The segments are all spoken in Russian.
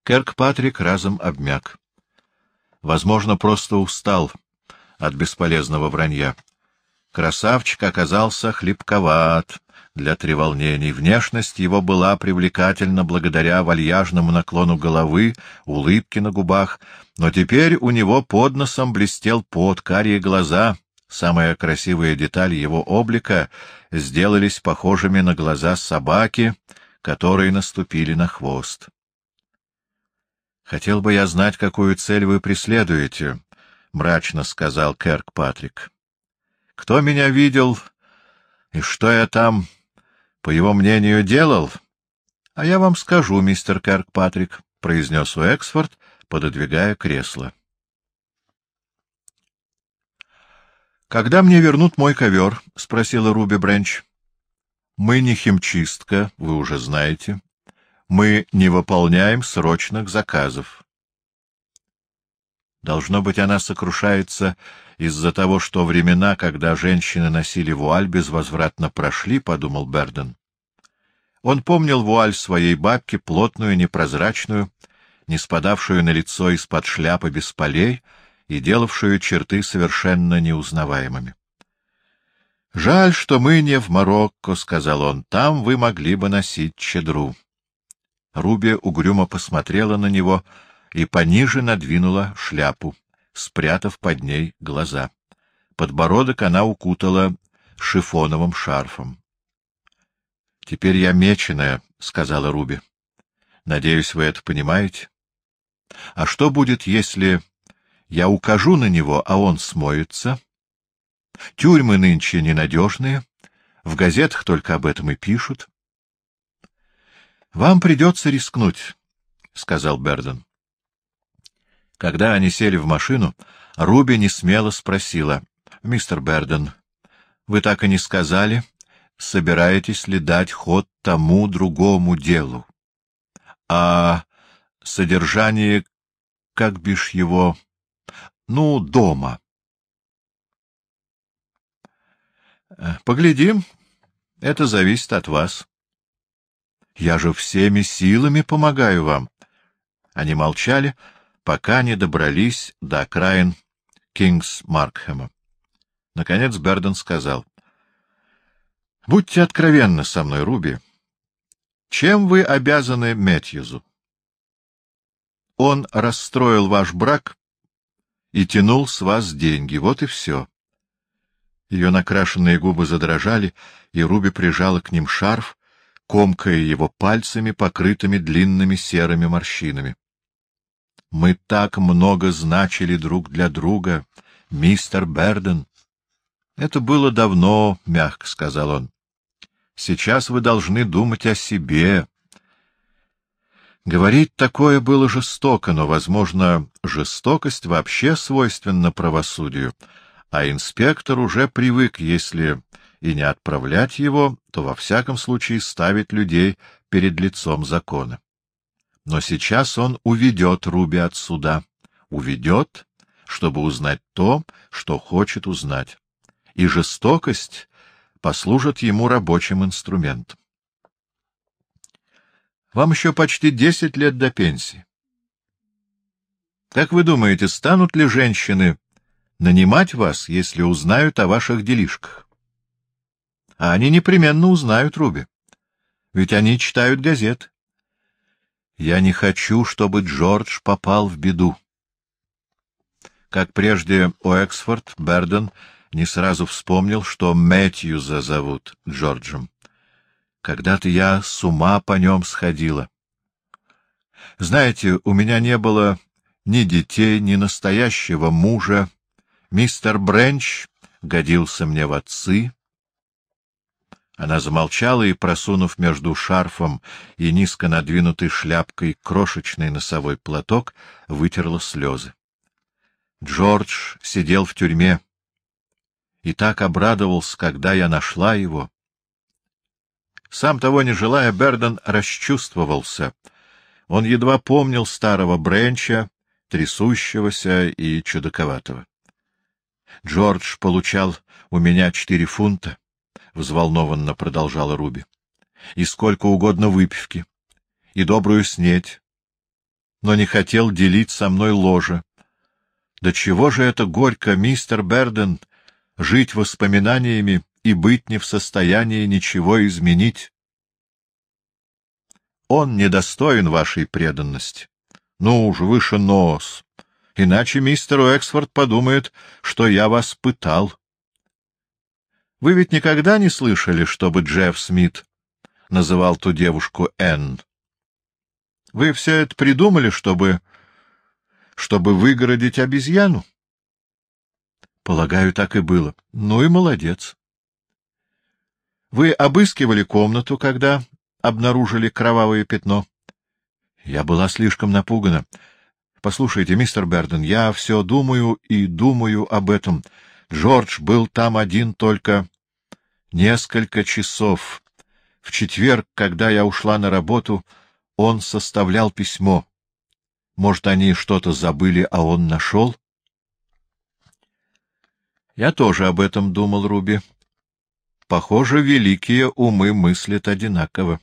Киркпатрик разом обмяк. Возможно, просто устал от бесполезного вранья. Красавчик оказался хлипковат для треволнений. Внешность его была привлекательна благодаря вальяжному наклону головы, улыбке на губах, но теперь у него под носом блестел пот, карие глаза, самая красивая деталь его облика, сделались похожими на глаза собаки, которые наступили на хвост. — Хотел бы я знать, какую цель вы преследуете, — мрачно сказал Киркпатрик. — Кто меня видел и что я там, по его мнению, делал? — А я вам скажу, мистер Киркпатрик, — произнес Уэксфорд, пододвигая кресло. — Когда мне вернут мой ковер? — спросила Руби Бренч. — Мы не химчистка, вы уже знаете. Мы не выполняем срочных заказов. Должно быть, она сокрушается из-за того, что времена, когда женщины носили вуаль, безвозвратно прошли, — подумал Берден. Он помнил вуаль своей бабки, плотную, непрозрачную, не спадавшую на лицо из-под шляпы без полей и делавшую черты совершенно неузнаваемыми. — Жаль, что мы не в Марокко, — сказал он, — там вы могли бы носить чадру. Руби угрюмо посмотрела на него и пониже надвинула шляпу, спрятав под ней глаза. Подбородок она укутала шифоновым шарфом. — Теперь я меченая, — сказала Руби. — Надеюсь, вы это понимаете. — А что будет, если я укажу на него, а он смоется? Тюрьмы нынче ненадежные, в газетах только об этом и пишут. — Вам придется рискнуть, — сказал Берден. Когда они сели в машину, Руби несмело спросила: — Мистер Берден, вы так и не сказали, собираетесь ли дать ход тому другому делу? А содержание, как бишь его, дома? — Поглядим. Это зависит от вас. — Я же всеми силами помогаю вам. Они молчали, пока не добрались до окраин Кингс-Маркхэма. Наконец Берден сказал: — Будьте откровенны со мной, Руби. Чем вы обязаны Мэтьюзу? Он расстроил ваш брак и тянул с вас деньги. Вот и все. Ее накрашенные губы задрожали, и Руби прижала к ним шарф, комкая его пальцами, покрытыми длинными серыми морщинами. — Мы так много значили друг для друга, мистер Берден. — Это было давно, — мягко сказал он. — Сейчас вы должны думать о себе. Говорить такое было жестоко, но, возможно, жестокость вообще свойственна правосудию, а инспектор уже привык, если и не отправлять его, то во всяком случае ставить людей перед лицом закона. Но сейчас он уведет Руби от суда. Уведет, чтобы узнать то, что хочет узнать. И жестокость послужит ему рабочим инструментом. Вам еще почти 10 лет до пенсии. Как вы думаете, станут ли женщины нанимать вас, если узнают о ваших делишках? А они непременно узнают, Руби. Ведь они читают газеты. Я не хочу, чтобы Джордж попал в беду. Как прежде Уэксфорд, Берден не сразу вспомнил, что Мэтьюза зовут Джорджем. Когда-то я с ума по нем сходила. Знаете, у меня не было ни детей, ни настоящего мужа. Мистер Бренч годился мне в отцы. Она замолчала и, просунув между шарфом и низко надвинутой шляпкой крошечный носовой платок, вытерла слезы. Джордж сидел в тюрьме и так обрадовался, когда я нашла его. Сам того не желая, Берден расчувствовался. Он едва помнил старого Бренча, трясущегося и чудаковатого. Джордж получал у меня 4 фунта, — взволнованно продолжала Руби, — и сколько угодно выпивки, и добрую снеть. но не хотел делить со мной ложе. Да чего же это горько, мистер Берден, жить воспоминаниями и быть не в состоянии ничего изменить. Он недостоин вашей преданности. Ну уж, выше нос. Иначе мистер Уэксфорд подумает, что я вас пытал. Вы ведь никогда не слышали, чтобы Джефф Смит называл ту девушку Энн? Вы все это придумали, чтобы выгородить обезьяну? Полагаю, так и было. Ну и молодец. Вы обыскивали комнату, когда обнаружили кровавое пятно? Я была слишком напугана. Послушайте, мистер Берден, я все думаю и думаю об этом. Джордж был там один только несколько часов. В четверг, когда я ушла на работу, он составлял письмо. Может, они что-то забыли, а он нашел? Я тоже об этом думал, Руби. Похоже, великие умы мыслят одинаково.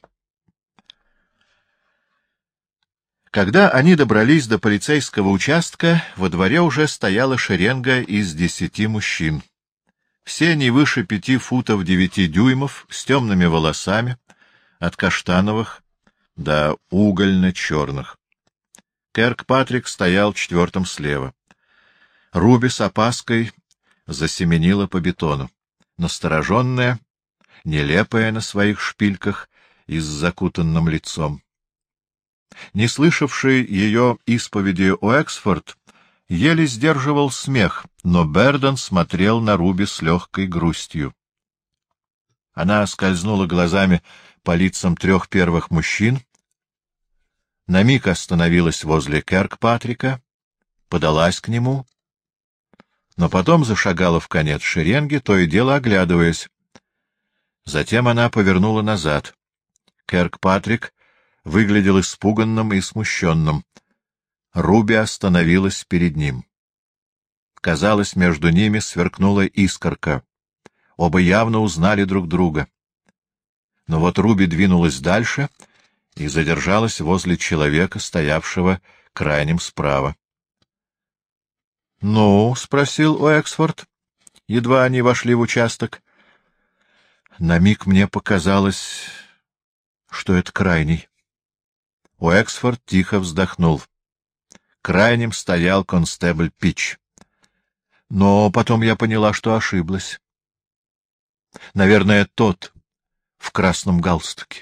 Когда они добрались до полицейского участка, во дворе уже стояла шеренга из 10 мужчин. Все не выше 5 футов 9 дюймов, с темными волосами, от каштановых до угольно-черных. Киркпатрик стоял четвертым слева. Руби с опаской засеменила по бетону, настороженная, нелепая на своих шпильках и с закутанным лицом. Не слышавший ее исповеди Уэксфорд еле сдерживал смех, но Берден смотрел на Руби с легкой грустью. Она скользнула глазами по лицам 3 первых мужчин, на миг остановилась возле Киркпатрика, подалась к нему, но потом зашагала в конец шеренги, то и дело оглядываясь. Затем она повернула назад. Киркпатрик выглядел испуганным и смущенным. Руби остановилась перед ним. Казалось, между ними сверкнула искорка. Оба явно узнали друг друга. Но вот Руби двинулась дальше и задержалась возле человека, стоявшего крайним справа. — Ну? — спросил Уэксфорд, едва они вошли в участок. На миг мне показалось, что это крайний. Уэксфорд тихо вздохнул. Крайним стоял констебль Пич. Но потом я поняла, что ошиблась. Наверное, тот в красном галстуке.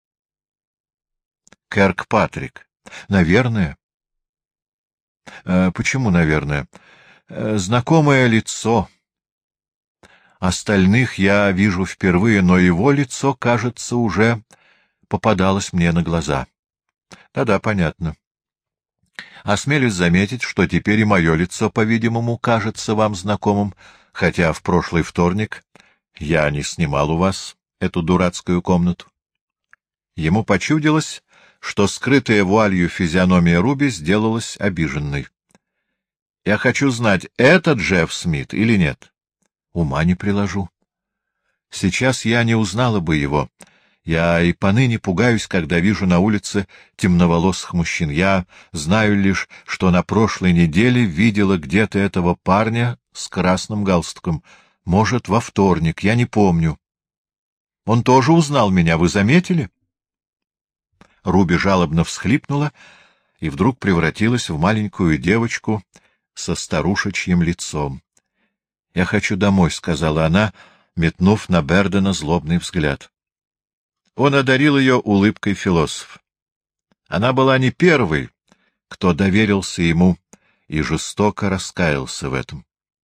Киркпатрик. Наверное. Почему наверное? Знакомое лицо. Остальных я вижу впервые, но его лицо, кажется, уже попадалось мне на глаза. Да-да, понятно. Осмелюсь заметить, что теперь и мое лицо, по-видимому, кажется вам знакомым, хотя в прошлый вторник я не снимал у вас эту дурацкую комнату. Ему почудилось, что скрытая вуалью физиономия Руби сделалась обиженной. Я хочу знать, это Джефф Смит или нет? Ума не приложу. Сейчас я не узнала бы его. Я и поныне пугаюсь, когда вижу на улице темноволосых мужчин. Я знаю лишь, что на прошлой неделе видела где-то этого парня с красным галстуком. Может, во вторник, я не помню. Он тоже узнал меня, вы заметили? Руби жалобно всхлипнула и вдруг превратилась в маленькую девочку со старушечьим лицом. — Я хочу домой, — сказала она, метнув на Бердена злобный взгляд. Он одарил ее улыбкой философ. Она была не первой, кто доверился ему и жестоко раскаялся в этом.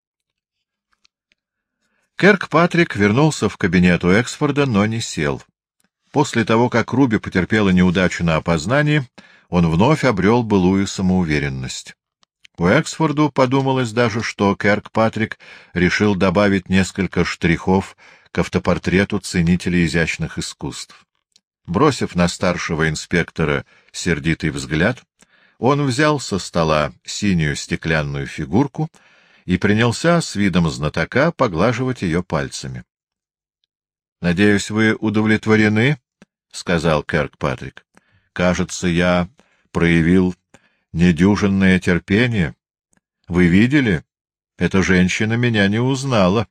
Киркпатрик вернулся в кабинет Уэксфорда, но не сел. После того, как Руби потерпела неудачу на опознании, он вновь обрел былую самоуверенность. Уэксфорду подумалось даже, что Киркпатрик решил добавить несколько штрихов к автопортрету ценителей изящных искусств. Бросив на старшего инспектора сердитый взгляд, он взял со стола синюю стеклянную фигурку и принялся с видом знатока поглаживать ее пальцами. — Надеюсь, вы удовлетворены? — сказал Киркпатрик. — Кажется, я проявил Недюжинное терпение. Вы видели? Эта женщина меня не узнала.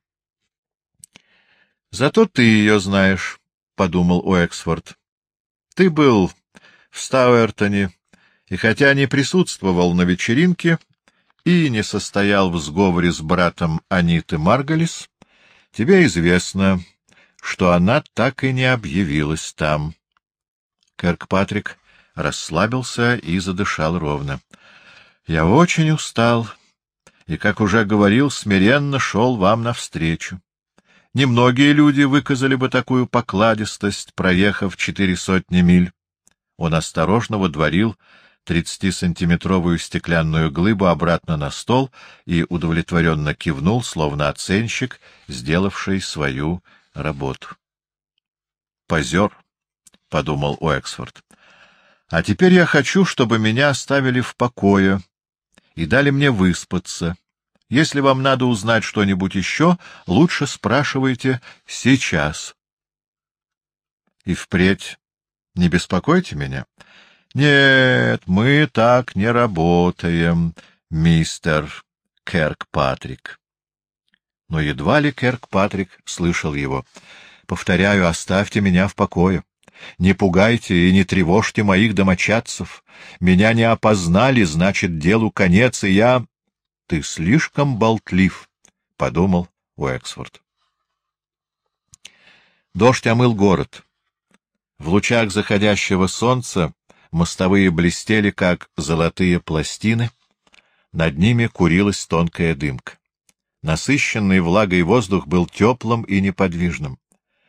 — Зато ты ее знаешь, — подумал Уэксфорд. — Ты был в Стауэртоне, и хотя не присутствовал на вечеринке и не состоял в сговоре с братом Аниты Марголис, тебе известно, что она так и не объявилась там. Киркпатрик расслабился и задышал ровно. — Я очень устал, и, как уже говорил, смиренно шел вам навстречу. Немногие люди выказали бы такую покладистость, проехав 400 миль. Он осторожно водворил 30-сантиметровую стеклянную глыбу обратно на стол и удовлетворенно кивнул, словно оценщик, сделавший свою работу. «Позер», — подумал Уэксфорд. «А теперь я хочу, чтобы меня оставили в покое и дали мне выспаться. Если вам надо узнать что-нибудь еще, лучше спрашивайте сейчас. И впредь не беспокойте меня». «Нет, мы так не работаем, мистер Киркпатрик». Но едва ли Киркпатрик слышал его. «Повторяю, оставьте меня в покое. Не пугайте и не тревожьте моих домочадцев. Меня не опознали, значит, делу конец, и я...» «Ты слишком болтлив», — подумал Уэксфорд. Дождь омыл город. В лучах заходящего солнца мостовые блестели, как золотые пластины, над ними курилась тонкая дымка. Насыщенный влагой воздух был теплым и неподвижным.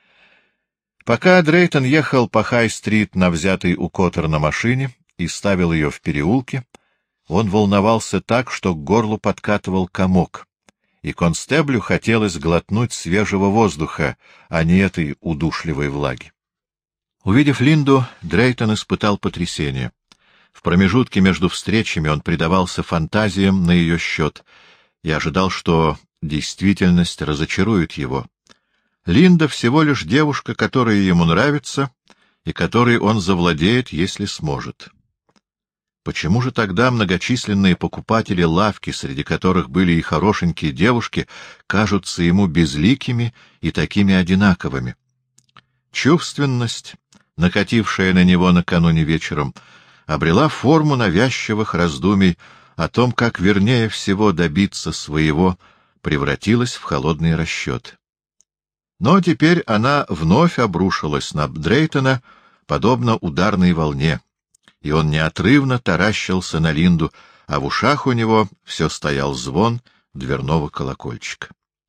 Пока Дрейтон ехал по Хай-стрит на взятой у Коттера машине и ставил ее в переулке, он волновался так, что к горлу подкатывал комок, и констеблю хотелось глотнуть свежего воздуха, а не этой удушливой влаги. Увидев Линду, Дрейтон испытал потрясение. В промежутке между встречами он предавался фантазиям на ее счет и ожидал, что действительность разочарует его. Линда всего лишь девушка, которая ему нравится и которой он завладеет, если сможет. Почему же тогда многочисленные покупатели лавки, среди которых были и хорошенькие девушки, кажутся ему безликими и такими одинаковыми? Чувственность, накатившая на него накануне вечером, обрела форму навязчивых раздумий о том, как вернее всего добиться своего, превратилась в холодный расчет. Но теперь она вновь обрушилась на Дрейтона, подобно ударной волне, и он неотрывно таращился на Линду, а в ушах у него все стоял звон дверного колокольчика.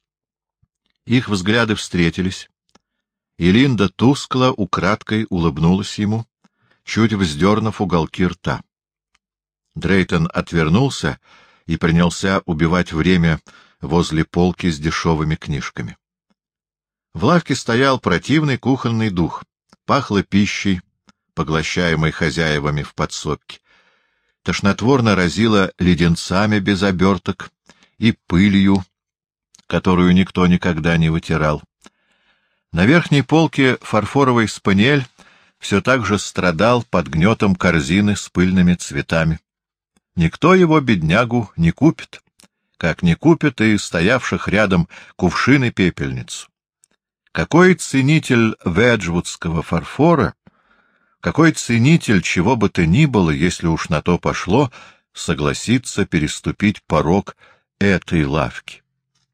Их взгляды встретились, и Линда тускло, украдкой улыбнулась ему, чуть вздернув уголки рта. Дрейтон отвернулся и принялся убивать время возле полки с дешевыми книжками. В лавке стоял противный кухонный дух, пахло пищей, поглощаемой хозяевами в подсобке. Тошнотворно разило леденцами без оберток и пылью, которую никто никогда не вытирал. На верхней полке фарфоровый спаниель все так же страдал под гнетом корзины с пыльными цветами. Никто его, беднягу, не купит, как не купит и стоявших рядом кувшин и пепельницу. Какой ценитель веджвудского фарфора, какой ценитель чего бы то ни было, если уж на то пошло, согласится переступить порог этой лавки?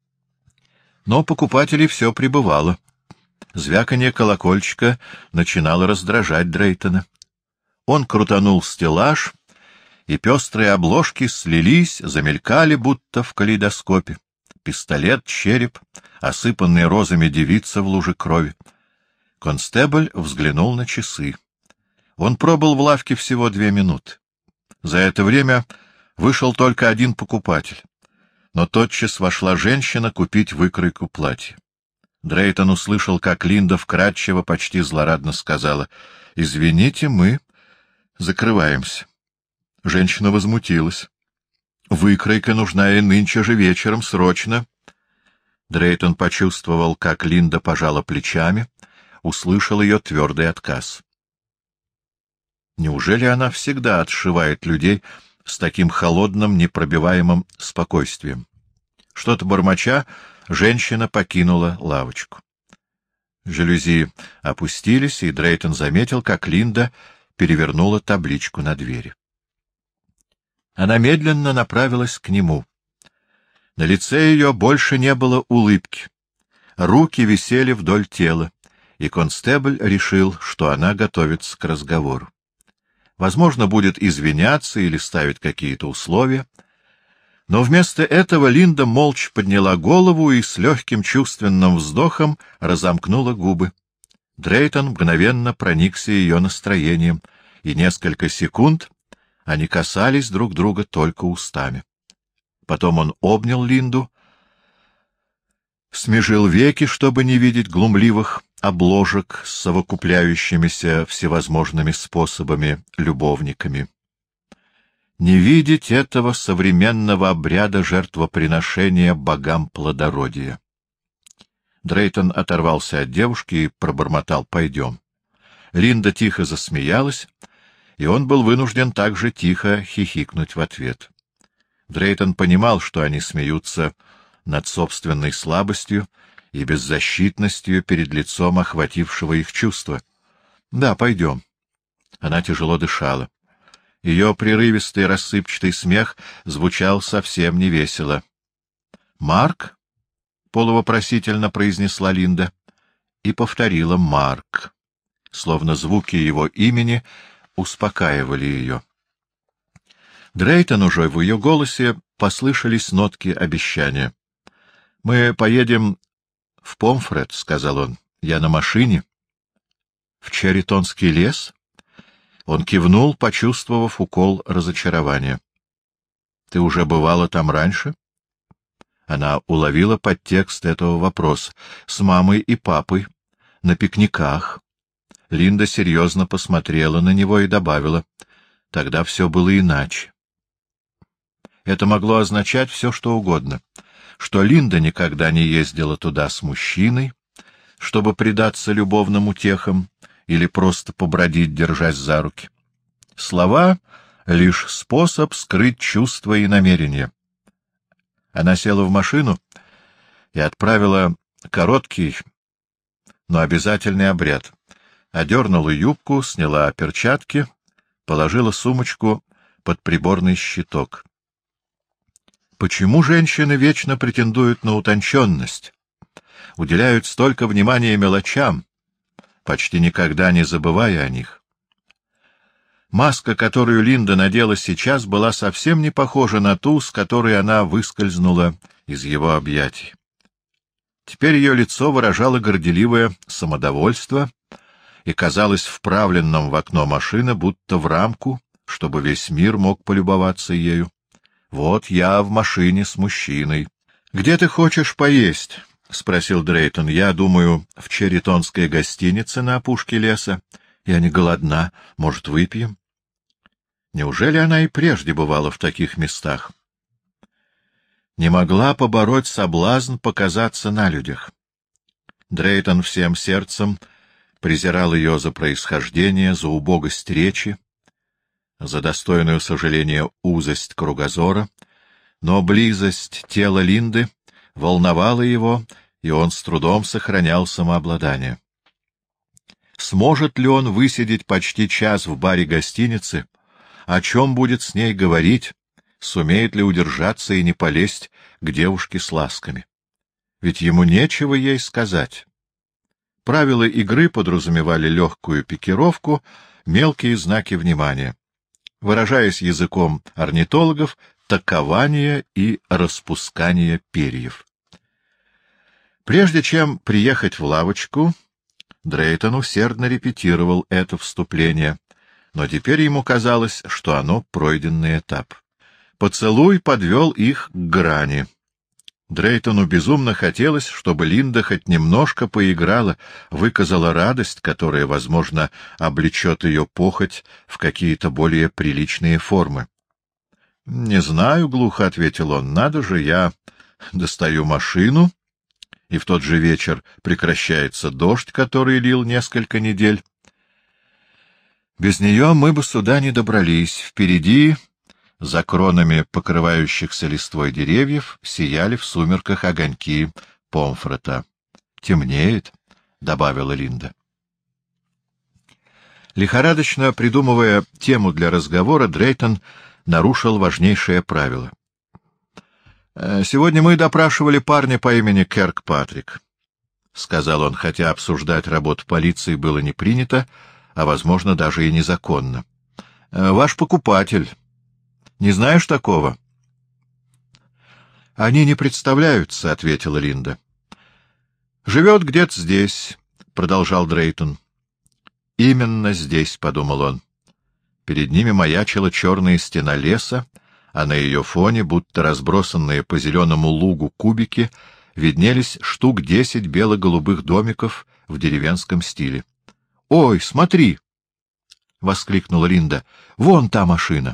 Но покупателей все прибывало. Звяканье колокольчика начинало раздражать Дрейтона. Он крутанул стеллаж, и пестрые обложки слились, замелькали, будто в калейдоскопе. Пистолет, череп, осыпанная розами девица в луже крови. Констебль взглянул на часы. Он пробыл в лавке всего 2 минуты. За это время вышел только один покупатель, но тотчас вошла женщина купить выкройку платья. Дрейтон услышал, как Линда вкрадчиво, почти злорадно сказала: «Извините, мы закрываемся». Женщина возмутилась. «Выкройка нужна и нынче же вечером, срочно». Дрейтон почувствовал, как Линда пожала плечами, услышал ее твердый отказ. Неужели она всегда отшивает людей с таким холодным, непробиваемым спокойствием. Что-то бормоча, женщина покинула лавочку. Жалюзи опустились, и Дрейтон заметил, как Линда перевернула табличку на двери. Она медленно направилась к нему. На лице ее больше не было улыбки. Руки висели вдоль тела, и констебль решил, что она готовится к разговору. Возможно, будет извиняться или ставить какие-то условия. Но вместо этого Линда молча подняла голову и с легким чувственным вздохом разомкнула губы. Дрейтон мгновенно проникся ее настроением, и несколько секунд они касались друг друга только устами. Потом он обнял Линду, смежил веки, чтобы не видеть глумливых обложек с совокупляющимися всевозможными способами любовниками. Не видеть этого современного обряда жертвоприношения богам плодородия. Дрейтон оторвался от девушки и пробормотал: «Пойдем». Линда тихо засмеялась, и он был вынужден также тихо хихикнуть в ответ. Дрейтон понимал, что они смеются над собственной слабостью и беззащитностью перед лицом охватившего их чувства. «Да, пойдем». Она тяжело дышала. Ее прерывистый рассыпчатый смех звучал совсем невесело. «Марк?» — полувопросительно произнесла Линда и повторила «Марк», словно звуки его имени успокаивали ее. Дрейтону же в ее голосе послышались нотки обещания. «Мы поедем в Помфред», — сказал он. «Я на машине». «В Черритонский лес?» Он кивнул, почувствовав укол разочарования. — Ты уже бывала там раньше? Она уловила подтекст этого вопроса. — С мамой и папой. На пикниках. Линда серьезно посмотрела на него и добавила: — Тогда все было иначе. Это могло означать все, что угодно. Что Линда никогда не ездила туда с мужчиной, чтобы предаться любовным утехам, или просто побродить, держась за руки. Слова — лишь способ скрыть чувства и намерения. Она села в машину и отправила короткий, но обязательный обряд. Одернула юбку, сняла перчатки, положила сумочку под приборный щиток. Почему женщины вечно претендуют на утонченность, уделяют столько внимания мелочам, почти никогда не забывая о них? Маска, которую Линда надела сейчас, была совсем не похожа на ту, с которой она выскользнула из его объятий. Теперь ее лицо выражало горделивое самодовольство и казалось вправленным в окно машины, будто в рамку, чтобы весь мир мог полюбоваться ею. «Вот я в машине с мужчиной». «Где ты хочешь поесть?» — спросил Дрейтон. — Я думаю, в Черритонской гостинице на опушке леса. Я не голодна. Может, выпьем? Неужели она и прежде бывала в таких местах? Не могла побороть соблазн показаться на людях. Дрейтон всем сердцем презирал ее за происхождение, за убогость речи, за достойную сожаления узость кругозора, но близость тела Линды волновало его, и он с трудом сохранял самообладание. Сможет ли он высидеть почти час в баре гостиницы? О чем будет с ней говорить? Сумеет ли удержаться и не полезть к девушке с ласками? Ведь ему нечего ей сказать. Правила игры подразумевали легкую пикировку, мелкие знаки внимания. Выражаясь языком орнитологов, такование и распускание перьев. Прежде чем приехать в лавочку, Дрейтон усердно репетировал это вступление, но теперь ему казалось, что оно пройденный этап. Поцелуй подвел их к грани. Дрейтону безумно хотелось, чтобы Линда хоть немножко поиграла, выказала радость, которая, возможно, облечет ее похоть в какие-то более приличные формы. — Не знаю, — глухо ответил он, — надо же, я достаю машину, и в тот же вечер прекращается дождь, который лил несколько недель. Без нее мы бы сюда не добрались. Впереди За кронами покрывающихся листвой деревьев сияли в сумерках огоньки Помфрета. — Темнеет, — добавила Линда. Лихорадочно придумывая тему для разговора, Дрейтон нарушил важнейшее правило. «Сегодня мы допрашивали парня по имени Киркпатрик», — сказал он, хотя обсуждать работу полиции было не принято, а, возможно, даже и незаконно. «Ваш покупатель. Не знаешь такого?» «Они не представляются», — ответила Линда. «Живет где-то здесь», — продолжал Дрейтон. «Именно здесь», — подумал он. Перед ними маячила черная стена леса, а на ее фоне, будто разбросанные по зеленому лугу кубики, виднелись штук 10 бело-голубых домиков в деревенском стиле. — Ой, смотри! — воскликнула Линда. — Вон та машина!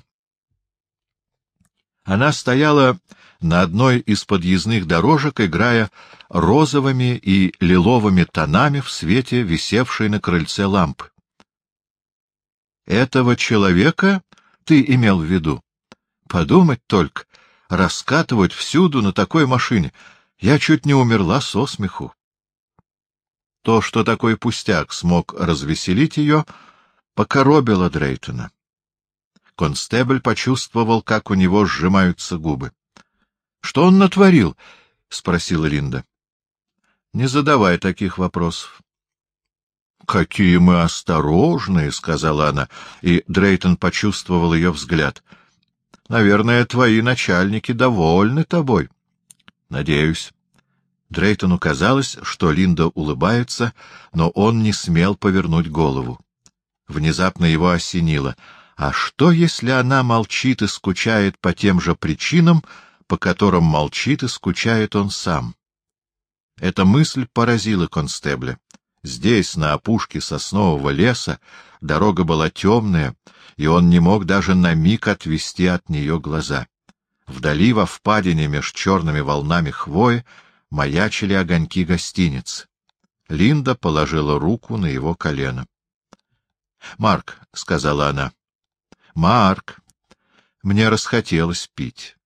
Она стояла на одной из подъездных дорожек, играя розовыми и лиловыми тонами в свете висевшей на крыльце лампы. — Этого человека ты имел в виду? Подумать только, раскатывать всюду на такой машине. Я чуть не умерла со смеху. То, что такой пустяк смог развеселить ее, покоробило Дрейтона. Констебль почувствовал, как у него сжимаются губы. — Что он натворил? — спросила Линда. — Не задавай таких вопросов. — Какие мы осторожные, — сказала она, и Дрейтон почувствовал ее взгляд. — Наверное, твои начальники довольны тобой. — Надеюсь. Дрейтону казалось, что Линда улыбается, но он не смел повернуть голову. Внезапно его осенило. А что, если она молчит и скучает по тем же причинам, по которым молчит и скучает он сам? Эта мысль поразила констебля. Здесь, на опушке соснового леса, дорога была темная, и он не мог даже на миг отвести от нее глаза. Вдали, во впадине меж черными волнами хвои, маячили огоньки гостиниц. Линда положила руку на его колено. — Марк, — сказала она, — Марк, мне расхотелось пить.